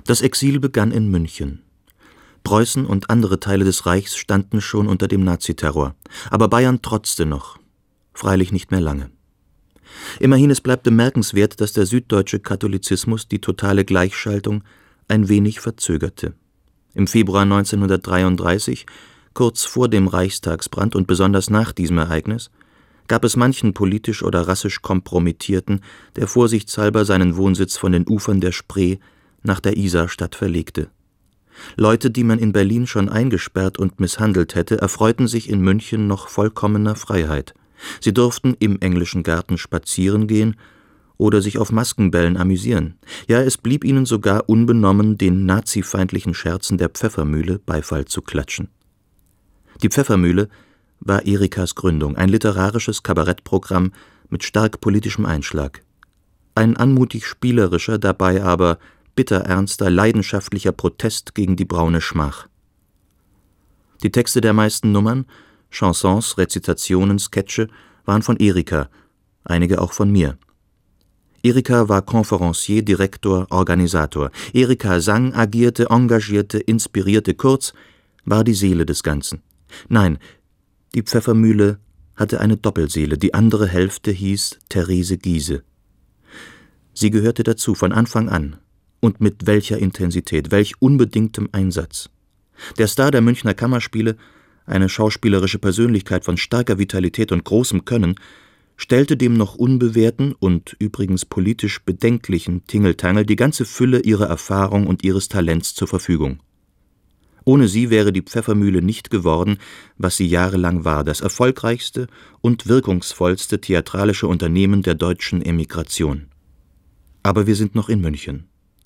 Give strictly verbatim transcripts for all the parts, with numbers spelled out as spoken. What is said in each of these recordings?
Das Exil begann in München. Preußen und andere Teile des Reichs standen schon unter dem Naziterror, aber Bayern trotzte noch, freilich nicht mehr lange. Immerhin, es bleibt bemerkenswert, dass der süddeutsche Katholizismus die totale Gleichschaltung ein wenig verzögerte. Im Februar neunzehnhundertdreiunddreißig, kurz vor dem Reichstagsbrand und besonders nach diesem Ereignis, gab es manchen politisch oder rassisch Kompromittierten, der vorsichtshalber seinen Wohnsitz von den Ufern der Spree nach der Isarstadt verlegte. Leute, die man in Berlin schon eingesperrt und misshandelt hätte, erfreuten sich in München noch vollkommener Freiheit. Sie durften im englischen Garten spazieren gehen oder sich auf Maskenbällen amüsieren. Ja, es blieb ihnen sogar unbenommen, den nazifeindlichen Scherzen der Pfeffermühle Beifall zu klatschen. Die Pfeffermühle war Erikas Gründung, ein literarisches Kabarettprogramm mit stark politischem Einschlag. Ein anmutig spielerischer, dabei aber bitterernster, leidenschaftlicher Protest gegen die braune Schmach. Die Texte der meisten Nummern, Chansons, Rezitationen, Sketche, waren von Erika, einige auch von mir. Erika war Conférencier, Direktor, Organisator. Erika sang, agierte, engagierte, inspirierte, kurz, war die Seele des Ganzen. Nein, die Pfeffermühle hatte eine Doppelseele, die andere Hälfte hieß Therese Giehse. Sie gehörte dazu von Anfang an. Und mit welcher Intensität, welch unbedingtem Einsatz. Der Star der Münchner Kammerspiele, eine schauspielerische Persönlichkeit von starker Vitalität und großem Können, stellte dem noch unbewehrten und übrigens politisch bedenklichen Tingeltangel die ganze Fülle ihrer Erfahrung und ihres Talents zur Verfügung. Ohne sie wäre die Pfeffermühle nicht geworden, was sie jahrelang war, das erfolgreichste und wirkungsvollste theatralische Unternehmen der deutschen Emigration. Aber wir sind noch in München.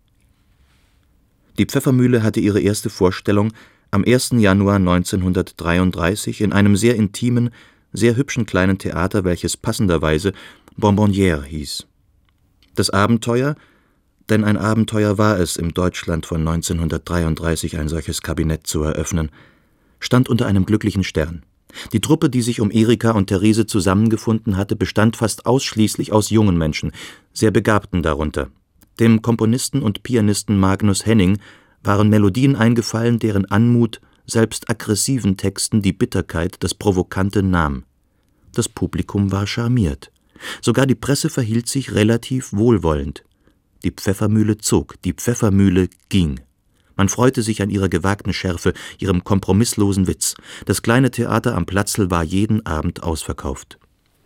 Die Pfeffermühle hatte ihre erste Vorstellung am ersten Januar neunzehnhundertdreiunddreißig in einem sehr intimen, sehr hübschen kleinen Theater, welches passenderweise Bonbonnière hieß. Das Abenteuer, denn ein Abenteuer war es, im Deutschland von neunzehnhundertdreiunddreißig ein solches Kabinett zu eröffnen, stand unter einem glücklichen Stern. Die Truppe, die sich um Erika und Therese zusammengefunden hatte, bestand fast ausschließlich aus jungen Menschen, sehr Begabten darunter. Dem Komponisten und Pianisten Magnus Henning waren Melodien eingefallen, deren Anmut selbst aggressiven Texten die Bitterkeit, das Provokante nahm. Das Publikum war charmiert. Sogar die Presse verhielt sich relativ wohlwollend. Die Pfeffermühle zog, die Pfeffermühle ging. Man freute sich an ihrer gewagten Schärfe, ihrem kompromisslosen Witz. Das kleine Theater am Platzl war jeden Abend ausverkauft.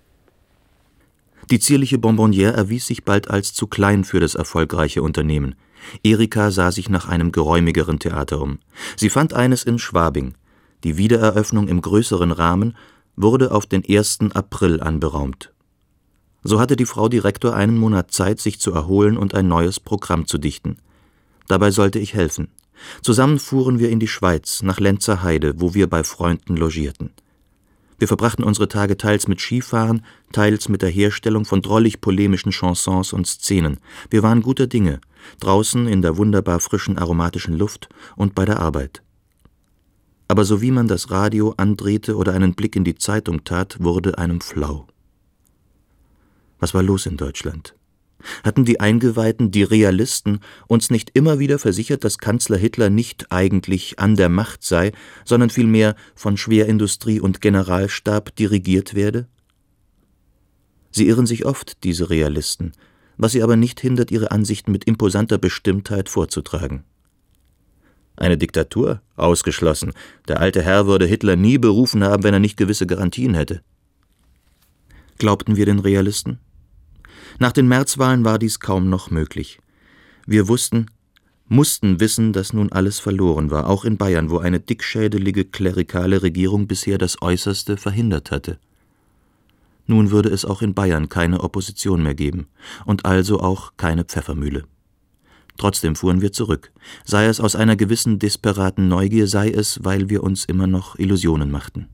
Die zierliche Bonbonnière erwies sich bald als zu klein für das erfolgreiche Unternehmen. Erika sah sich nach einem geräumigeren Theater um. Sie fand eines in Schwabing. Die Wiedereröffnung im größeren Rahmen wurde auf den ersten April anberaumt. So hatte die Frau Direktor einen Monat Zeit, sich zu erholen und ein neues Programm zu dichten. Dabei sollte ich helfen. Zusammen fuhren wir in die Schweiz, nach Lenzerheide, wo wir bei Freunden logierten. Wir verbrachten unsere Tage teils mit Skifahren, teils mit der Herstellung von drollig-polemischen Chansons und Szenen. Wir waren guter Dinge, draußen in der wunderbar frischen, aromatischen Luft und bei der Arbeit. Aber so wie man das Radio andrehte oder einen Blick in die Zeitung tat, wurde einem flau. Was war los in Deutschland? Hatten die Eingeweihten, die Realisten, uns nicht immer wieder versichert, dass Kanzler Hitler nicht eigentlich an der Macht sei, sondern vielmehr von Schwerindustrie und Generalstab dirigiert werde? Sie irren sich oft, diese Realisten, was sie aber nicht hindert, ihre Ansichten mit imposanter Bestimmtheit vorzutragen. Eine Diktatur? Ausgeschlossen. Der alte Herr würde Hitler nie berufen haben, wenn er nicht gewisse Garantien hätte. Glaubten wir den Realisten? Nach den Märzwahlen war dies kaum noch möglich. Wir wussten, mussten wissen, dass nun alles verloren war, auch in Bayern, wo eine dickschädelige klerikale Regierung bisher das Äußerste verhindert hatte. Nun würde es auch in Bayern keine Opposition mehr geben und also auch keine Pfeffermühle. Trotzdem fuhren wir zurück, sei es aus einer gewissen desperaten Neugier, sei es, weil wir uns immer noch Illusionen machten.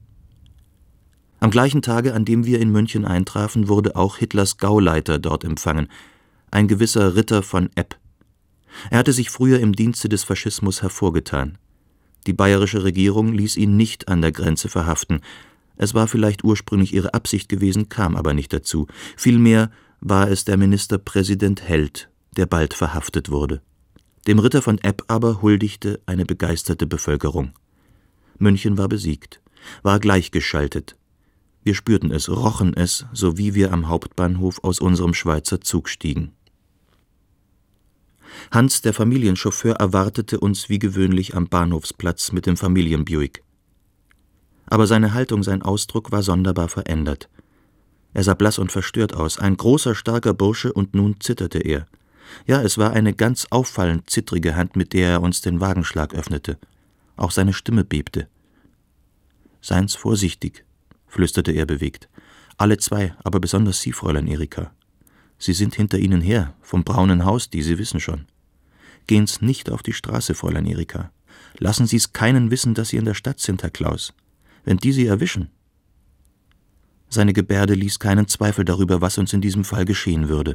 Am gleichen Tage, an dem wir in München eintrafen, wurde auch Hitlers Gauleiter dort empfangen, ein gewisser Ritter von Epp. Er hatte sich früher im Dienste des Faschismus hervorgetan. Die bayerische Regierung ließ ihn nicht an der Grenze verhaften. Es war vielleicht ursprünglich ihre Absicht gewesen, kam aber nicht dazu. Vielmehr war es der Ministerpräsident Held, der bald verhaftet wurde. Dem Ritter von Epp aber huldigte eine begeisterte Bevölkerung. München war besiegt, war gleichgeschaltet. Wir spürten es, rochen es, so wie wir am Hauptbahnhof aus unserem Schweizer Zug stiegen. Hans, der Familienchauffeur, erwartete uns wie gewöhnlich am Bahnhofsplatz mit dem Familienbuick. Aber seine Haltung, sein Ausdruck war sonderbar verändert. Er sah blass und verstört aus, ein großer, starker Bursche, und nun zitterte er. Ja, es war eine ganz auffallend zittrige Hand, mit der er uns den Wagenschlag öffnete. Auch seine Stimme bebte. »Seien's vorsichtig«, flüsterte er bewegt. »Alle zwei, aber besonders Sie, Fräulein Erika. Sie sind hinter Ihnen her, vom braunen Haus, die Sie wissen schon. Gehen's nicht auf die Straße, Fräulein Erika. Lassen Sie's keinen wissen, dass Sie in der Stadt sind, Herr Klaus. Wenn die Sie erwischen.« Seine Gebärde ließ keinen Zweifel darüber, was uns in diesem Fall geschehen würde.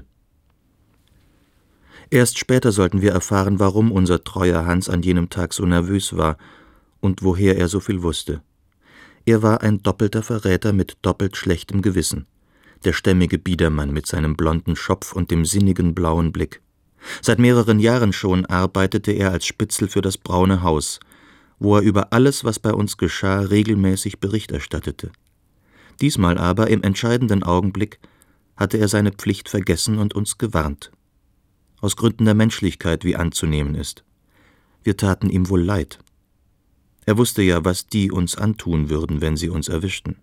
Erst später sollten wir erfahren, warum unser treuer Hans an jenem Tag so nervös war und woher er so viel wusste. Er war ein doppelter Verräter mit doppelt schlechtem Gewissen, der stämmige Biedermann mit seinem blonden Schopf und dem sinnigen blauen Blick. Seit mehreren Jahren schon arbeitete er als Spitzel für das Braune Haus, wo er über alles, was bei uns geschah, regelmäßig Bericht erstattete. Diesmal aber, im entscheidenden Augenblick, hatte er seine Pflicht vergessen und uns gewarnt. Aus Gründen der Menschlichkeit, wie anzunehmen ist. Wir taten ihm wohl leid. Er wusste ja, was die uns antun würden, wenn sie uns erwischten.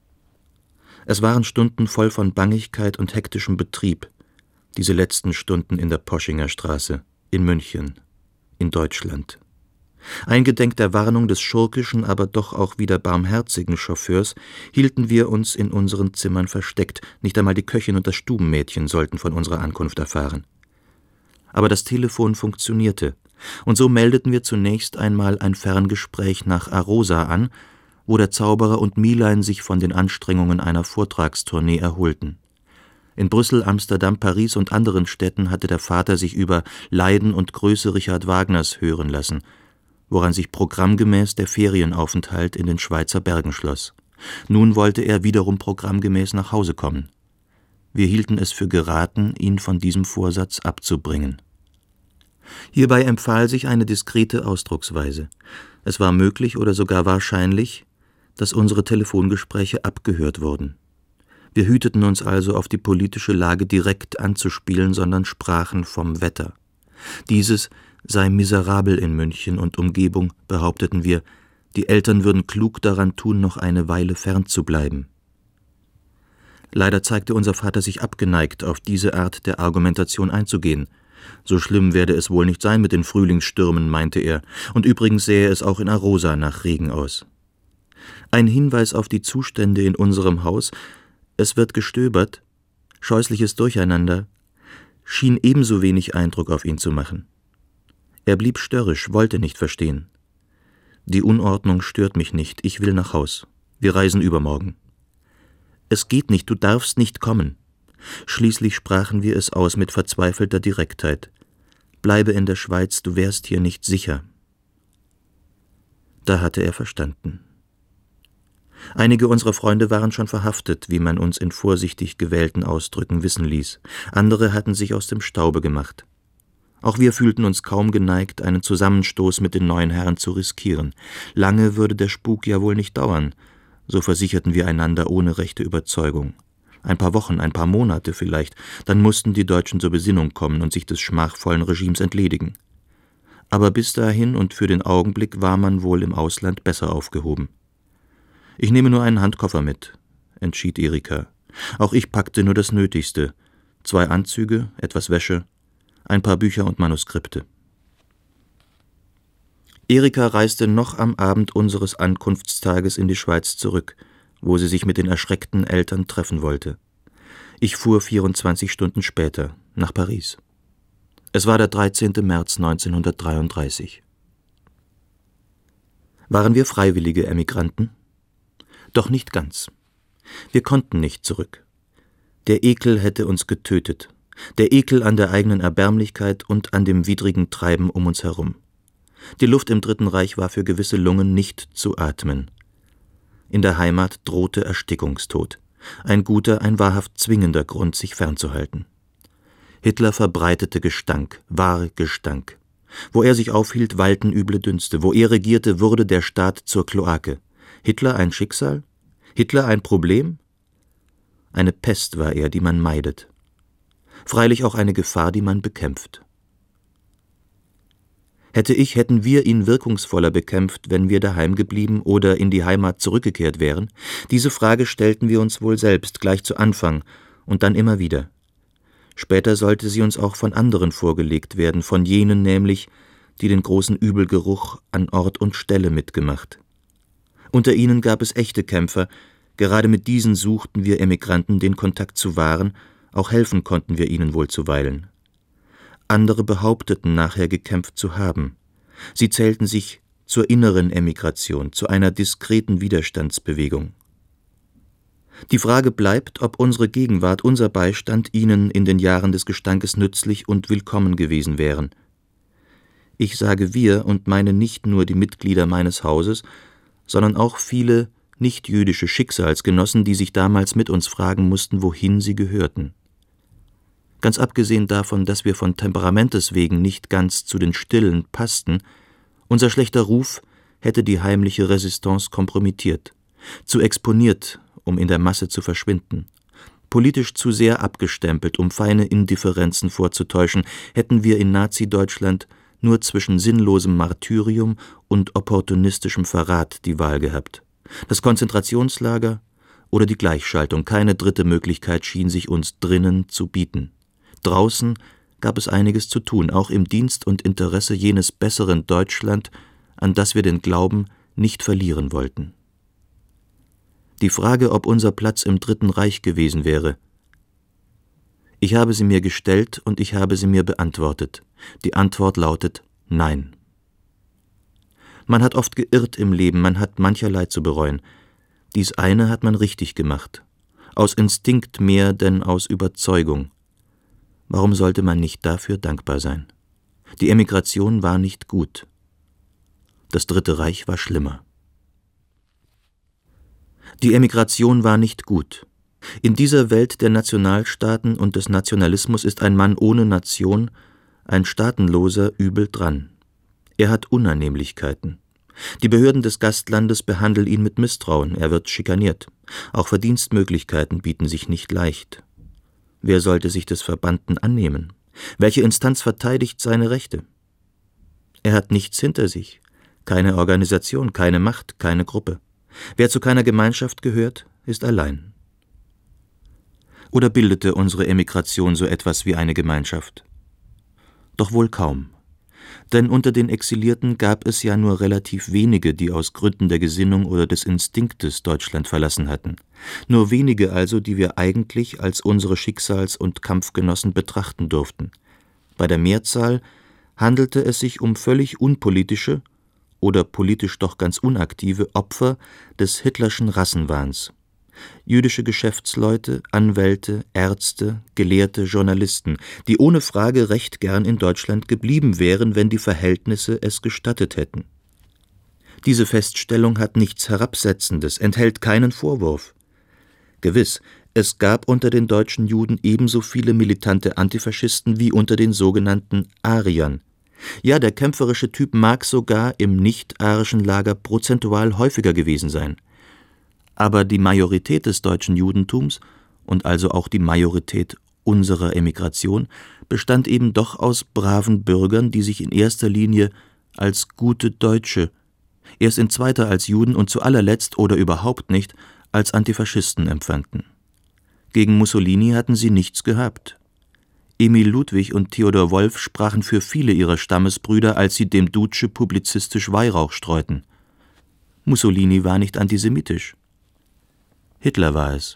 Es waren Stunden voll von Bangigkeit und hektischem Betrieb, diese letzten Stunden in der Poschinger Straße, in München, in Deutschland. Eingedenk der Warnung des schurkischen, aber doch auch wieder barmherzigen Chauffeurs hielten wir uns in unseren Zimmern versteckt, nicht einmal die Köchin und das Stubenmädchen sollten von unserer Ankunft erfahren. Aber das Telefon funktionierte, und so meldeten wir zunächst einmal ein Ferngespräch nach Arosa an, wo der Zauberer und Milein sich von den Anstrengungen einer Vortragstournee erholten. In Brüssel, Amsterdam, Paris und anderen Städten hatte der Vater sich über Leiden und Größe Richard Wagners hören lassen, woran sich programmgemäß der Ferienaufenthalt in den Schweizer Bergen schloss. Nun wollte er wiederum programmgemäß nach Hause kommen. Wir hielten es für geraten, ihn von diesem Vorsatz abzubringen. Hierbei empfahl sich eine diskrete Ausdrucksweise. Es war möglich oder sogar wahrscheinlich, dass unsere Telefongespräche abgehört wurden. Wir hüteten uns also, auf die politische Lage direkt anzuspielen, sondern sprachen vom Wetter. Dieses sei miserabel in München und Umgebung, behaupteten wir, die Eltern würden klug daran tun, noch eine Weile fernzubleiben. Leider zeigte unser Vater sich abgeneigt, auf diese Art der Argumentation einzugehen. So schlimm werde es wohl nicht sein mit den Frühlingsstürmen, meinte er, und übrigens sähe es auch in Arosa nach Regen aus. Ein Hinweis auf die Zustände in unserem Haus, es wird gestöbert, scheußliches Durcheinander, schien ebenso wenig Eindruck auf ihn zu machen. Er blieb störrisch, wollte nicht verstehen. »Die Unordnung stört mich nicht, ich will nach Haus. Wir reisen übermorgen.« »Es geht nicht, du darfst nicht kommen.« Schließlich sprachen wir es aus mit verzweifelter Direktheit. »Bleibe in der Schweiz, du wärst hier nicht sicher.« Da hatte er verstanden. Einige unserer Freunde waren schon verhaftet, wie man uns in vorsichtig gewählten Ausdrücken wissen ließ. Andere hatten sich aus dem Staube gemacht. Auch wir fühlten uns kaum geneigt, einen Zusammenstoß mit den neuen Herren zu riskieren. Lange würde der Spuk ja wohl nicht dauern, so versicherten wir einander ohne rechte Überzeugung. Ein paar Wochen, ein paar Monate vielleicht, dann mussten die Deutschen zur Besinnung kommen und sich des schmachvollen Regimes entledigen. Aber bis dahin und für den Augenblick war man wohl im Ausland besser aufgehoben. »Ich nehme nur einen Handkoffer mit«, entschied Erika. Auch ich packte nur das Nötigste, zwei Anzüge, etwas Wäsche, ein paar Bücher und Manuskripte. Erika reiste noch am Abend unseres Ankunftstages in die Schweiz zurück, wo sie sich mit den erschreckten Eltern treffen wollte. Ich fuhr vierundzwanzig Stunden später nach Paris. Es war der dreizehnte März neunzehnhundertdreiunddreißig. Waren wir freiwillige Emigranten? Doch nicht ganz. Wir konnten nicht zurück. Der Ekel hätte uns getötet. Der Ekel an der eigenen Erbärmlichkeit und an dem widrigen Treiben um uns herum. Die Luft im Dritten Reich war für gewisse Lungen nicht zu atmen. In der Heimat drohte Erstickungstod. Ein guter, ein wahrhaft zwingender Grund, sich fernzuhalten. Hitler verbreitete Gestank, wahr Gestank. Wo er sich aufhielt, weilten üble Dünste. Wo er regierte, wurde der Staat zur Kloake. Hitler ein Schicksal? Hitler ein Problem? Eine Pest war er, die man meidet. Freilich auch eine Gefahr, die man bekämpft. Hätte ich, hätten wir ihn wirkungsvoller bekämpft, wenn wir daheim geblieben oder in die Heimat zurückgekehrt wären? Diese Frage stellten wir uns wohl selbst, gleich zu Anfang und dann immer wieder. Später sollte sie uns auch von anderen vorgelegt werden, von jenen nämlich, die den großen Übelgeruch an Ort und Stelle mitgemacht. Unter ihnen gab es echte Kämpfer, gerade mit diesen suchten wir Emigranten den Kontakt zu wahren, auch helfen konnten wir ihnen wohl zuweilen. Andere behaupteten nachher gekämpft zu haben. Sie zählten sich zur inneren Emigration, zu einer diskreten Widerstandsbewegung. Die Frage bleibt, ob unsere Gegenwart, unser Beistand ihnen in den Jahren des Gestankes nützlich und willkommen gewesen wären. Ich sage wir und meine nicht nur die Mitglieder meines Hauses, sondern auch viele nichtjüdische Schicksalsgenossen, die sich damals mit uns fragen mussten, wohin sie gehörten. Ganz abgesehen davon, dass wir von Temperamentes wegen nicht ganz zu den Stillen passten, unser schlechter Ruf hätte die heimliche Resistance kompromittiert, zu exponiert, um in der Masse zu verschwinden. Politisch zu sehr abgestempelt, um feine Indifferenzen vorzutäuschen, hätten wir in Nazi-Deutschland nur zwischen sinnlosem Martyrium und opportunistischem Verrat die Wahl gehabt. Das Konzentrationslager oder die Gleichschaltung, keine dritte Möglichkeit schien sich uns drinnen zu bieten. Draußen gab es einiges zu tun, auch im Dienst und Interesse jenes besseren Deutschland, an das wir den Glauben nicht verlieren wollten. Die Frage, ob unser Platz im Dritten Reich gewesen wäre. Ich habe sie mir gestellt und ich habe sie mir beantwortet. Die Antwort lautet Nein. Man hat oft geirrt im Leben, man hat mancherlei zu bereuen. Dies eine hat man richtig gemacht. Aus Instinkt mehr denn aus Überzeugung. Warum sollte man nicht dafür dankbar sein? Die Emigration war nicht gut. Das Dritte Reich war schlimmer. Die Emigration war nicht gut. In dieser Welt der Nationalstaaten und des Nationalismus ist ein Mann ohne Nation, ein Staatenloser, übel dran. Er hat Unannehmlichkeiten. Die Behörden des Gastlandes behandeln ihn mit Misstrauen, er wird schikaniert. Auch Verdienstmöglichkeiten bieten sich nicht leicht. Wer sollte sich des Verbannten annehmen? Welche Instanz verteidigt seine Rechte? Er hat nichts hinter sich, keine Organisation, keine Macht, keine Gruppe. Wer zu keiner Gemeinschaft gehört, ist allein. Oder bildete unsere Emigration so etwas wie eine Gemeinschaft? Doch wohl kaum. Denn unter den Exilierten gab es ja nur relativ wenige, die aus Gründen der Gesinnung oder des Instinktes Deutschland verlassen hatten. Nur wenige also, die wir eigentlich als unsere Schicksals- und Kampfgenossen betrachten durften. Bei der Mehrzahl handelte es sich um völlig unpolitische oder politisch doch ganz unaktive Opfer des hitlerschen Rassenwahns. Jüdische Geschäftsleute, Anwälte, Ärzte, Gelehrte, Journalisten, die ohne Frage recht gern in Deutschland geblieben wären, wenn die Verhältnisse es gestattet hätten. Diese Feststellung hat nichts Herabsetzendes, enthält keinen Vorwurf. Gewiss, es gab unter den deutschen Juden ebenso viele militante Antifaschisten wie unter den sogenannten Ariern. Ja, der kämpferische Typ mag sogar im nicht-arischen Lager prozentual häufiger gewesen sein. Aber die Majorität des deutschen Judentums und also auch die Majorität unserer Emigration bestand eben doch aus braven Bürgern, die sich in erster Linie als gute Deutsche, erst in zweiter als Juden und zu allerletzt oder überhaupt nicht als Antifaschisten empfanden. Gegen Mussolini hatten sie nichts gehabt. Emil Ludwig und Theodor Wolff sprachen für viele ihrer Stammesbrüder, als sie dem Duce publizistisch Weihrauch streuten. Mussolini war nicht antisemitisch. Hitler war es.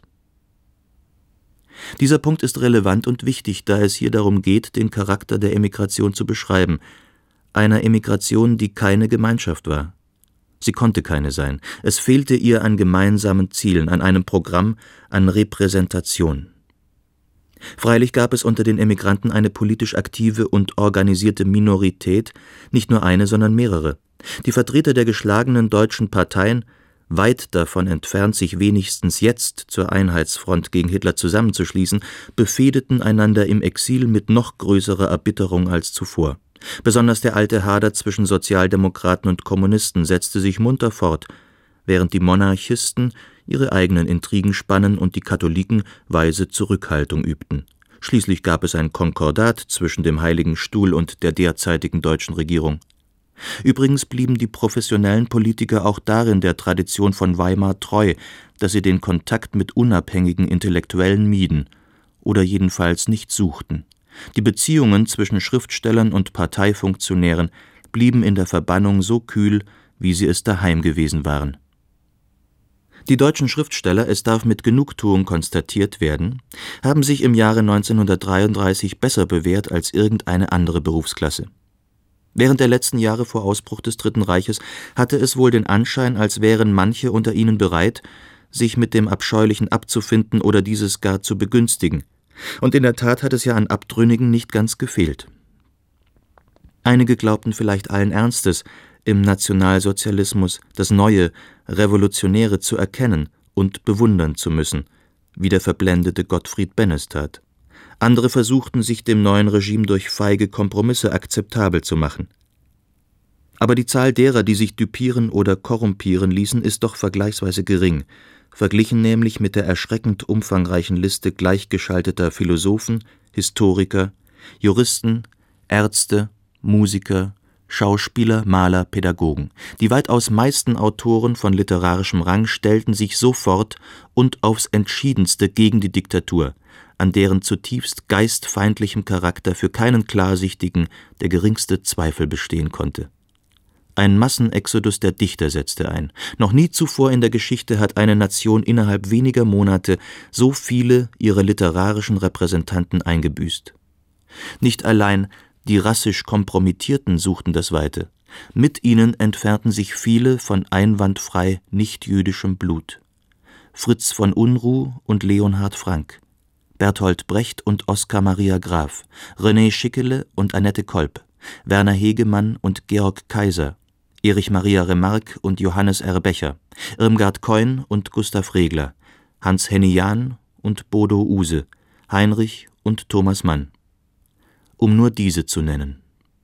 Dieser Punkt ist relevant und wichtig, da es hier darum geht, den Charakter der Emigration zu beschreiben, einer Emigration, die keine Gemeinschaft war. Sie konnte keine sein. Es fehlte ihr an gemeinsamen Zielen, an einem Programm, an Repräsentation. Freilich gab es unter den Emigranten eine politisch aktive und organisierte Minorität, nicht nur eine, sondern mehrere. Die Vertreter der geschlagenen deutschen Parteien weit davon entfernt, sich wenigstens jetzt zur Einheitsfront gegen Hitler zusammenzuschließen, befehdeten einander im Exil mit noch größerer Erbitterung als zuvor. Besonders der alte Hader zwischen Sozialdemokraten und Kommunisten setzte sich munter fort, während die Monarchisten ihre eigenen Intrigen spannen und die Katholiken weise Zurückhaltung übten. Schließlich gab es ein Konkordat zwischen dem Heiligen Stuhl und der derzeitigen deutschen Regierung. Übrigens blieben die professionellen Politiker auch darin der Tradition von Weimar treu, dass sie den Kontakt mit unabhängigen Intellektuellen mieden oder jedenfalls nicht suchten. Die Beziehungen zwischen Schriftstellern und Parteifunktionären blieben in der Verbannung so kühl, wie sie es daheim gewesen waren. Die deutschen Schriftsteller, es darf mit Genugtuung konstatiert werden, haben sich im Jahre neunzehnhundertdreiunddreißig besser bewährt als irgendeine andere Berufsklasse. Während der letzten Jahre vor Ausbruch des Dritten Reiches hatte es wohl den Anschein, als wären manche unter ihnen bereit, sich mit dem Abscheulichen abzufinden oder dieses gar zu begünstigen. Und in der Tat hat es ja an Abtrünnigen nicht ganz gefehlt. Einige glaubten vielleicht allen Ernstes, im Nationalsozialismus das Neue, Revolutionäre zu erkennen und bewundern zu müssen, wie der verblendete Gottfried Bennes tat. Andere versuchten, sich dem neuen Regime durch feige Kompromisse akzeptabel zu machen. Aber die Zahl derer, die sich düpieren oder korrumpieren ließen, ist doch vergleichsweise gering, verglichen nämlich mit der erschreckend umfangreichen Liste gleichgeschalteter Philosophen, Historiker, Juristen, Ärzte, Musiker, Schauspieler, Maler, Pädagogen. Die weitaus meisten Autoren von literarischem Rang stellten sich sofort und aufs Entschiedenste gegen die Diktatur, an deren zutiefst geistfeindlichem Charakter für keinen Klarsichtigen der geringste Zweifel bestehen konnte. Ein Massenexodus der Dichter setzte ein. Noch nie zuvor in der Geschichte hat eine Nation innerhalb weniger Monate so viele ihrer literarischen Repräsentanten eingebüßt. Nicht allein die rassisch Kompromittierten suchten das Weite. Mit ihnen entfernten sich viele von einwandfrei nichtjüdischem Blut. Fritz von Unruh und Leonhard Frank, Bertolt Brecht und Oskar Maria Graf, René Schickele und Annette Kolb, Werner Hegemann und Georg Kaiser, Erich Maria Remarque und Johannes R. Becher, Irmgard Keun und Gustav Regler, Hans Henny Jahn und Bodo Use, Heinrich und Thomas Mann, um nur diese zu nennen.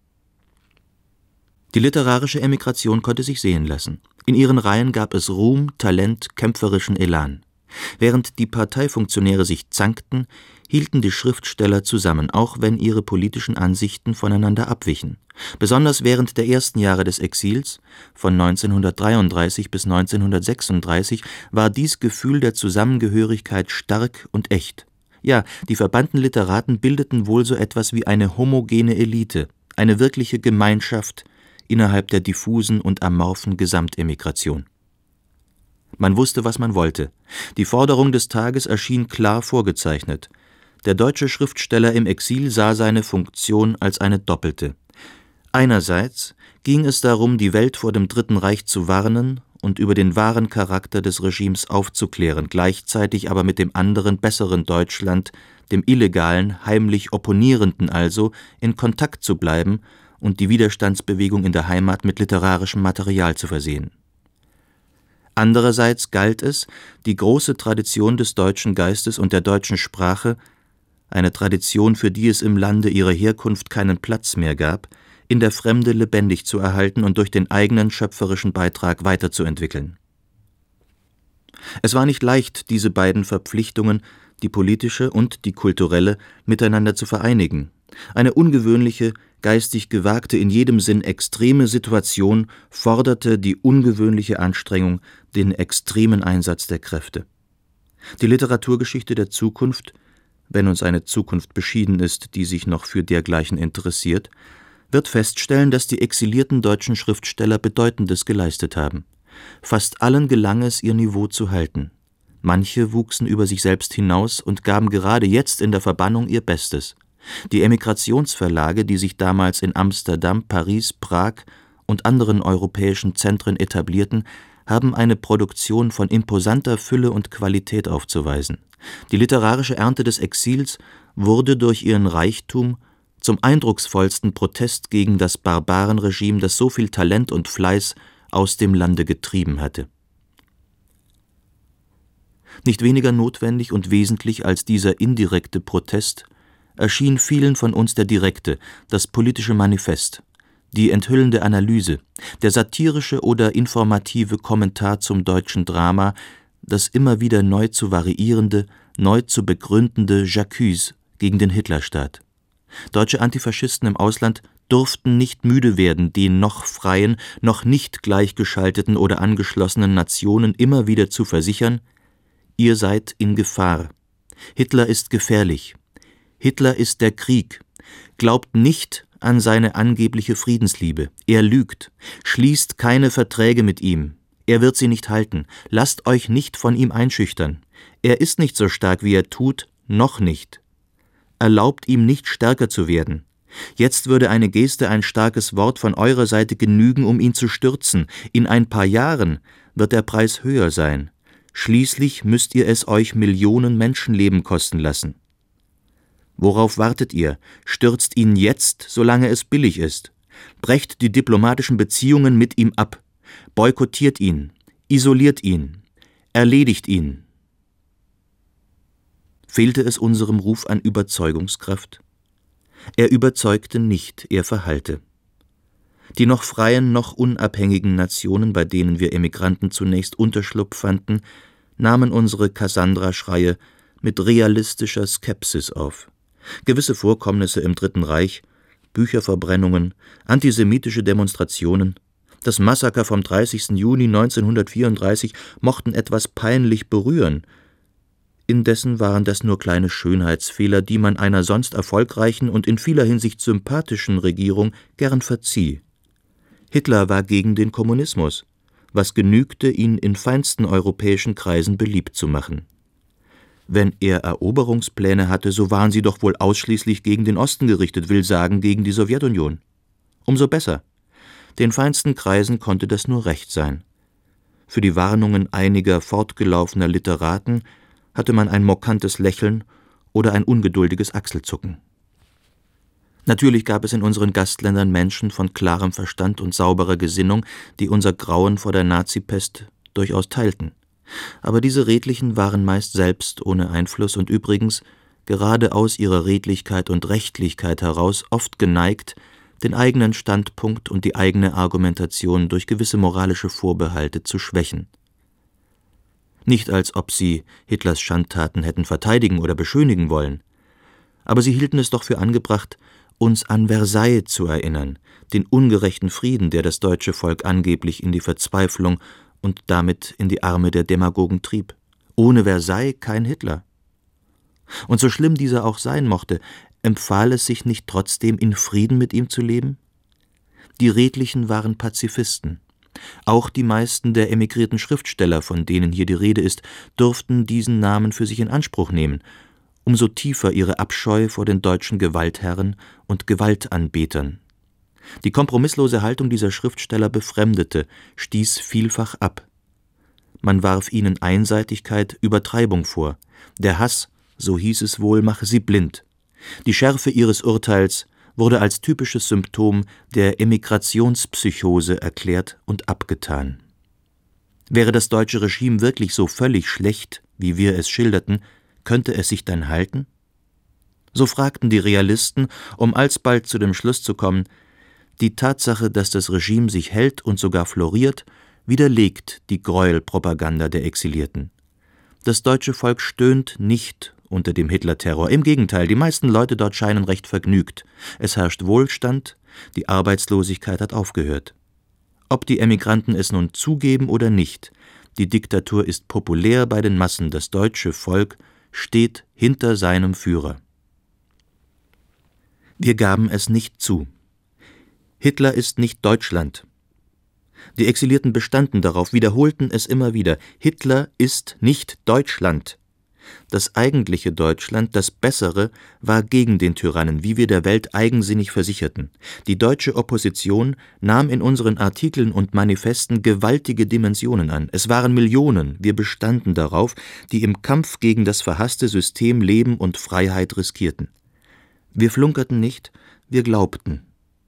Die literarische Emigration konnte sich sehen lassen. In ihren Reihen gab es Ruhm, Talent, kämpferischen Elan. Während die Parteifunktionäre sich zankten, hielten die Schriftsteller zusammen, auch wenn ihre politischen Ansichten voneinander abwichen. Besonders während der ersten Jahre des Exils, von neunzehnhundertdreiunddreißig bis neunzehnhundertsechsunddreißig, war dies Gefühl der Zusammengehörigkeit stark und echt. Ja, die verbannten Literaten bildeten wohl so etwas wie eine homogene Elite, eine wirkliche Gemeinschaft innerhalb der diffusen und amorphen Gesamtemigration. Man wusste, was man wollte. Die Forderung des Tages erschien klar vorgezeichnet. Der deutsche Schriftsteller im Exil sah seine Funktion als eine doppelte. Einerseits ging es darum, die Welt vor dem Dritten Reich zu warnen und über den wahren Charakter des Regimes aufzuklären, gleichzeitig aber mit dem anderen, besseren Deutschland, dem illegalen, heimlich Opponierenden also, in Kontakt zu bleiben und die Widerstandsbewegung in der Heimat mit literarischem Material zu versehen. Andererseits galt es, die große Tradition des deutschen Geistes und der deutschen Sprache, eine Tradition, für die es im Lande ihrer Herkunft keinen Platz mehr gab, in der Fremde lebendig zu erhalten und durch den eigenen schöpferischen Beitrag weiterzuentwickeln. Es war nicht leicht, diese beiden Verpflichtungen, die politische und die kulturelle, miteinander zu vereinigen. Eine ungewöhnliche, geistig gewagte, in jedem Sinn extreme Situation forderte die ungewöhnliche Anstrengung, den extremen Einsatz der Kräfte. Die Literaturgeschichte der Zukunft, wenn uns eine Zukunft beschieden ist, die sich noch für dergleichen interessiert, wird feststellen, dass die exilierten deutschen Schriftsteller Bedeutendes geleistet haben. Fast allen gelang es, ihr Niveau zu halten. Manche wuchsen über sich selbst hinaus und gaben gerade jetzt in der Verbannung ihr Bestes. Die Emigrationsverlage, die sich damals in Amsterdam, Paris, Prag und anderen europäischen Zentren etablierten, haben eine Produktion von imposanter Fülle und Qualität aufzuweisen. Die literarische Ernte des Exils wurde durch ihren Reichtum zum eindrucksvollsten Protest gegen das Barbarenregime, das so viel Talent und Fleiß aus dem Lande getrieben hatte. Nicht weniger notwendig und wesentlich als dieser indirekte Protest erschien vielen von uns der direkte, das politische Manifest, die enthüllende Analyse, der satirische oder informative Kommentar zum deutschen Drama, das immer wieder neu zu variierende, neu zu begründende J'accuse gegen den Hitlerstaat. Deutsche Antifaschisten im Ausland durften nicht müde werden, den noch freien, noch nicht gleichgeschalteten oder angeschlossenen Nationen immer wieder zu versichern: Ihr seid in Gefahr. Hitler ist gefährlich. Hitler ist der Krieg. Glaubt nicht an seine angebliche Friedensliebe. Er lügt. Schließt keine Verträge mit ihm. Er wird sie nicht halten. Lasst euch nicht von ihm einschüchtern. Er ist nicht so stark, wie er tut, noch nicht. Erlaubt ihm nicht stärker zu werden. Jetzt würde eine Geste, ein starkes Wort von eurer Seite genügen, um ihn zu stürzen. In ein paar Jahren wird der Preis höher sein. Schließlich müsst ihr es euch Millionen Menschenleben kosten lassen. Worauf wartet ihr? Stürzt ihn jetzt, solange es billig ist. Brecht die diplomatischen Beziehungen mit ihm ab. Boykottiert ihn. Isoliert ihn. Erledigt ihn. Fehlte es unserem Ruf an Überzeugungskraft? Er überzeugte nicht, er verhallte. Die noch freien, noch unabhängigen Nationen, bei denen wir Emigranten zunächst Unterschlupf fanden, nahmen unsere Cassandra-Schreie mit realistischer Skepsis auf. Gewisse Vorkommnisse im Dritten Reich, Bücherverbrennungen, antisemitische Demonstrationen, das Massaker vom dreißigsten Juni neunzehnhundertvierunddreißig mochten etwas peinlich berühren. Indessen waren das nur kleine Schönheitsfehler, die man einer sonst erfolgreichen und in vieler Hinsicht sympathischen Regierung gern verzieh. Hitler war gegen den Kommunismus, was genügte, ihn in feinsten europäischen Kreisen beliebt zu machen. Wenn er Eroberungspläne hatte, so waren sie doch wohl ausschließlich gegen den Osten gerichtet, will sagen gegen die Sowjetunion. Umso besser. Den feinsten Kreisen konnte das nur recht sein. Für die Warnungen einiger fortgelaufener Literaten hatte man ein mokantes Lächeln oder ein ungeduldiges Achselzucken. Natürlich gab es in unseren Gastländern Menschen von klarem Verstand und sauberer Gesinnung, die unser Grauen vor der Nazipest durchaus teilten. Aber diese Redlichen waren meist selbst ohne Einfluss und übrigens, gerade aus ihrer Redlichkeit und Rechtlichkeit heraus, oft geneigt, den eigenen Standpunkt und die eigene Argumentation durch gewisse moralische Vorbehalte zu schwächen. Nicht als ob sie Hitlers Schandtaten hätten verteidigen oder beschönigen wollen, aber sie hielten es doch für angebracht, uns an Versailles zu erinnern, den ungerechten Frieden, der das deutsche Volk angeblich in die Verzweiflung und damit in die Arme der Demagogen trieb. Ohne Versailles kein Hitler. Und so schlimm dieser auch sein mochte, empfahl es sich nicht trotzdem, in Frieden mit ihm zu leben? Die Redlichen waren Pazifisten. Auch die meisten der emigrierten Schriftsteller, von denen hier die Rede ist, durften diesen Namen für sich in Anspruch nehmen, umso tiefer ihre Abscheu vor den deutschen Gewaltherren und Gewaltanbetern. Die kompromisslose Haltung dieser Schriftsteller befremdete, stieß vielfach ab. Man warf ihnen Einseitigkeit, Übertreibung vor. Der Hass, so hieß es wohl, mache sie blind. Die Schärfe ihres Urteils wurde als typisches Symptom der Emigrationspsychose erklärt und abgetan. Wäre das deutsche Regime wirklich so völlig schlecht, wie wir es schilderten, könnte es sich dann halten? So fragten die Realisten, um alsbald zu dem Schluss zu kommen: Die Tatsache, dass das Regime sich hält und sogar floriert, widerlegt die Gräuelpropaganda der Exilierten. Das deutsche Volk stöhnt nicht unter dem Hitlerterror. Im Gegenteil, die meisten Leute dort scheinen recht vergnügt. Es herrscht Wohlstand, die Arbeitslosigkeit hat aufgehört. Ob die Emigranten es nun zugeben oder nicht, die Diktatur ist populär bei den Massen, das deutsche Volk steht hinter seinem Führer. Wir gaben es nicht zu. Hitler ist nicht Deutschland. Die Exilierten bestanden darauf, wiederholten es immer wieder: Hitler ist nicht Deutschland. Das eigentliche Deutschland, das Bessere, war gegen den Tyrannen, wie wir der Welt eigensinnig versicherten. Die deutsche Opposition nahm in unseren Artikeln und Manifesten gewaltige Dimensionen an. Es waren Millionen, wir bestanden darauf, die im Kampf gegen das verhasste System Leben und Freiheit riskierten. Wir flunkerten nicht, wir glaubten.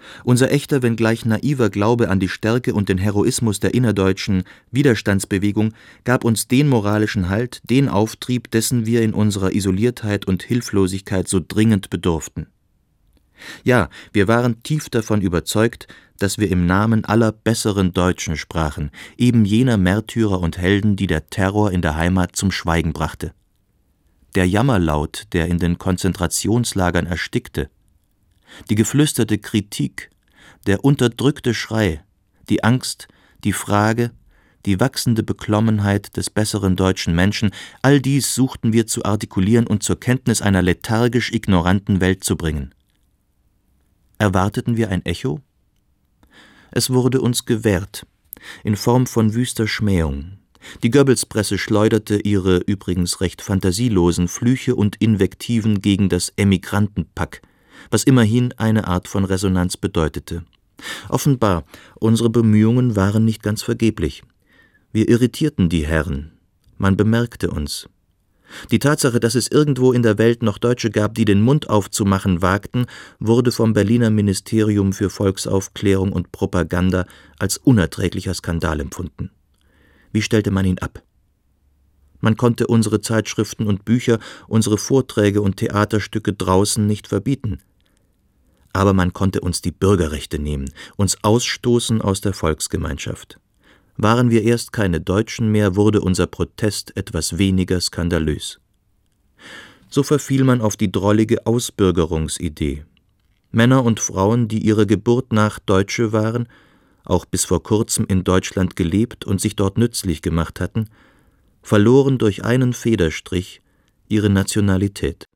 Unser echter, wenngleich naiver Glaube an die Stärke und den Heroismus der innerdeutschen Widerstandsbewegung gab uns den moralischen Halt, den Auftrieb, dessen wir in unserer Isoliertheit und Hilflosigkeit so dringend bedurften. Ja, wir waren tief davon überzeugt, dass wir im Namen aller besseren Deutschen sprachen, eben jener Märtyrer und Helden, die der Terror in der Heimat zum Schweigen brachte. Der Jammerlaut, der in den Konzentrationslagern erstickte, die geflüsterte Kritik, der unterdrückte Schrei, die Angst, die Frage, die wachsende Beklommenheit des besseren deutschen Menschen, all dies suchten wir zu artikulieren und zur Kenntnis einer lethargisch ignoranten Welt zu bringen. Erwarteten wir ein Echo? Es wurde uns gewährt, in Form von wüster Schmähung. Die Goebbels-Presse schleuderte ihre übrigens recht fantasielosen Flüche und Invektiven gegen das Emigrantenpack, was immerhin eine Art von Resonanz bedeutete. Offenbar, unsere Bemühungen waren nicht ganz vergeblich. Wir irritierten die Herren. Man bemerkte uns. Die Tatsache, dass es irgendwo in der Welt noch Deutsche gab, die den Mund aufzumachen wagten, wurde vom Berliner Ministerium für Volksaufklärung und Propaganda als unerträglicher Skandal empfunden. Wie stellte man ihn ab? Man konnte unsere Zeitschriften und Bücher, unsere Vorträge und Theaterstücke draußen nicht verbieten. Aber man konnte uns die Bürgerrechte nehmen, uns ausstoßen aus der Volksgemeinschaft. Waren wir erst keine Deutschen mehr, wurde unser Protest etwas weniger skandalös. So verfiel man auf die drollige Ausbürgerungsidee. Männer und Frauen, die ihrer Geburt nach Deutsche waren, auch bis vor kurzem in Deutschland gelebt und sich dort nützlich gemacht hatten, verloren durch einen Federstrich ihre Nationalität.